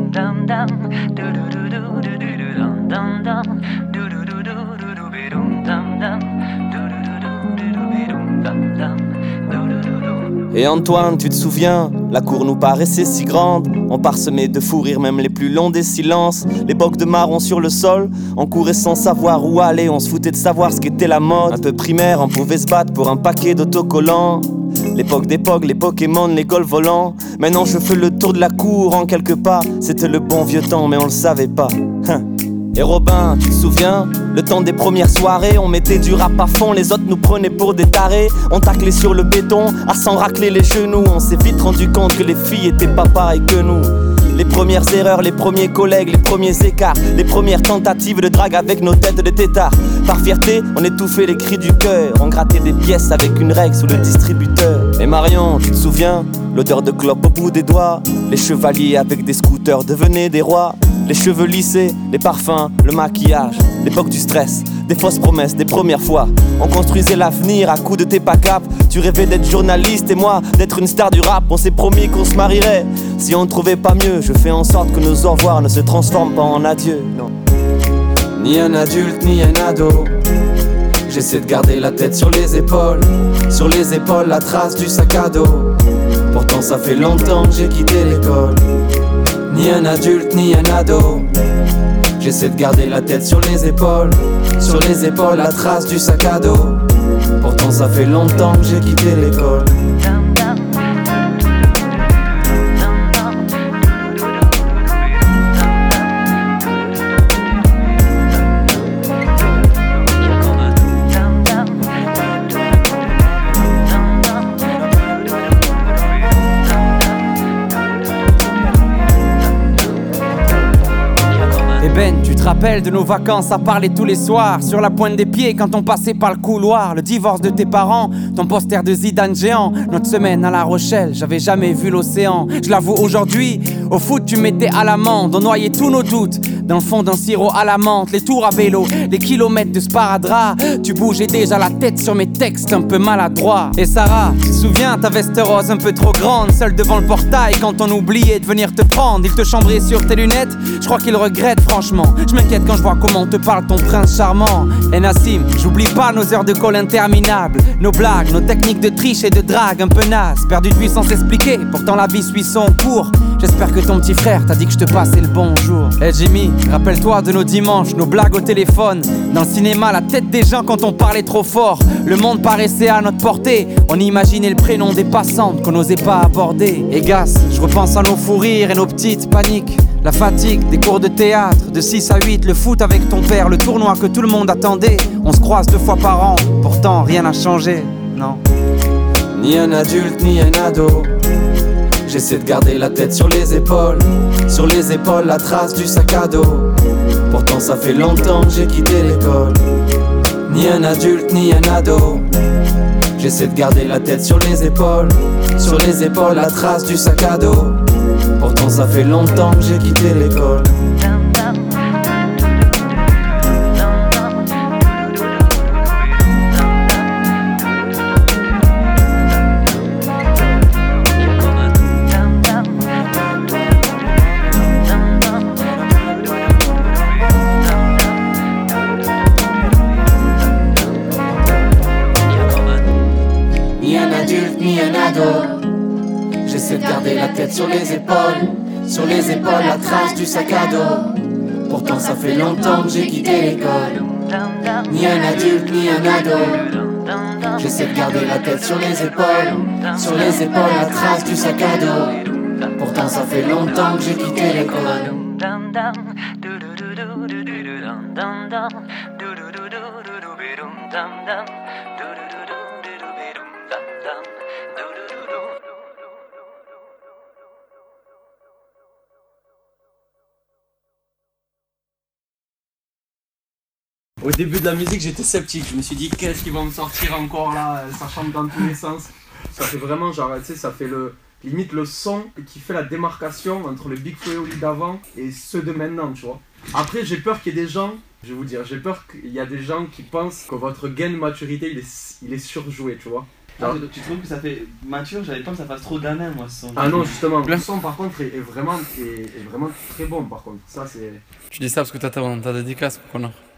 Et Antoine, tu te souviens, la cour nous paraissait si grande. On parsemait de fous rires même les plus longs des silences. Les bocs de marron sur le sol, on courait sans savoir où aller. On se foutait de savoir ce qu'était la mode. Un peu primaire, on pouvait se battre pour un paquet d'autocollants. L'époque d'époque, les Pokémon, les golfs volants. Maintenant je fais le tour de la cour en quelques pas. C'était le bon vieux temps mais on le savait pas. Et Robin, tu te souviens, le temps des premières soirées, on mettait du rap à fond, les autres nous prenaient pour des tarés. On taclait sur le béton, à s'en racler les genoux. On s'est vite rendu compte que les filles étaient pas pareilles que nous. Les premières erreurs, les premiers collègues, les premiers écarts, les premières tentatives de drague avec nos têtes de têtards. Par fierté, on étouffait les cris du cœur. On grattait des pièces avec une règle sous le distributeur. Et Marion, tu te souviens, l'odeur de clope au bout des doigts. Les chevaliers avec des scooters devenaient des rois. Les cheveux lissés, les parfums, le maquillage. L'époque du stress, des fausses promesses, des premières fois. On construisait l'avenir à coups de tes pas cap. Tu rêvais d'être journaliste et moi d'être une star du rap. On s'est promis qu'on se marierait si on ne trouvait pas mieux. Je fais en sorte que nos au revoir ne se transforment pas en adieu. Non. Ni un adulte ni un ado. J'essaie de garder la tête sur les épaules. Sur les épaules la trace du sac à dos. Pourtant ça fait longtemps que j'ai quitté l'école. Ni un adulte ni un ado. J'essaie de garder la tête sur les épaules. Sur les épaules la trace du sac à dos. Pourtant ça fait longtemps que j'ai quitté l'école. Tu te rappelles de nos vacances à parler tous les soirs sur la pointe des pieds quand on passait par le couloir. Le divorce de tes parents, ton poster de Zidane géant. Notre semaine à La Rochelle, j'avais jamais vu l'océan. Je l'avoue aujourd'hui, au foot tu mettais à l'amende. On noyait tous nos doutes dans le fond d'un sirop à la menthe. Les tours à vélo, les kilomètres de sparadrap. Tu bougeais déjà la tête sur mes textes un peu maladroits. Et Sarah, tu te souviens ta veste rose un peu trop grande, seule devant le portail quand on oubliait de venir te prendre. Il te chambrait sur tes lunettes, je crois qu'il regrette franchement. Je m'inquiète quand je vois comment te parle ton prince charmant. Et Nassim, j'oublie pas nos heures de call interminables, nos blagues, nos techniques de triche et de drague un peu naze. Perdu de vue sans s'expliquer, pourtant la vie suit son cours. J'espère que ton petit frère t'a dit que je te passais le bonjour. Hey Jimmy, rappelle-toi de nos dimanches, nos blagues au téléphone. Dans le cinéma, la tête des gens quand on parlait trop fort. Le monde paraissait à notre portée. On imaginait le prénom des passantes qu'on n'osait pas aborder. Et Gas, je repense à nos fous rires et nos petites paniques. La fatigue des cours de théâtre, de 6 à 8, le foot avec ton père, le tournoi que tout le monde attendait. On se croise 2 fois par an, pourtant rien n'a changé, non. Ni un adulte ni un ado. J'essaie de garder la tête sur les épaules. Sur les épaules la trace du sac à dos. Pourtant ça fait longtemps que j'ai quitté l'école. Ni un adulte ni un ado. J'essaie de garder la tête sur les épaules. Sur les épaules la trace du sac à dos. Pourtant ça fait longtemps que j'ai quitté l'école. Ni un adulte ni un ado. J'essaie de garder la tête sur les épaules. Sur les épaules la trace du sac à dos. Pourtant ça fait longtemps que j'ai quitté l'école. Ni un adulte ni un ado. J'essaie de garder la tête sur les épaules. Sur les épaules la trace du sac à dos. Pourtant ça fait longtemps que j'ai quitté l'école. Au début de la musique, j'étais sceptique. Je me suis dit, qu'est-ce qu'ils vont me sortir encore là? Ça chante dans tous les sens. Ça fait vraiment genre, tu sais, ça fait limite le son qui fait la démarcation entre le Big Flo et Oli d'avant et ceux de maintenant, tu vois. Après, j'ai peur qu'il y ait des gens, je vais vous dire, j'ai peur qu'il y a des gens qui pensent que votre gain de maturité, il est surjoué, tu vois. Tu trouves que ça fait mature? J'avais peur que ça fasse trop gamin, moi, ce son. Ah non, justement, le son par contre est vraiment très bon par contre. Ça c'est. Tu dis ça parce que t'as ta dédicace, connard.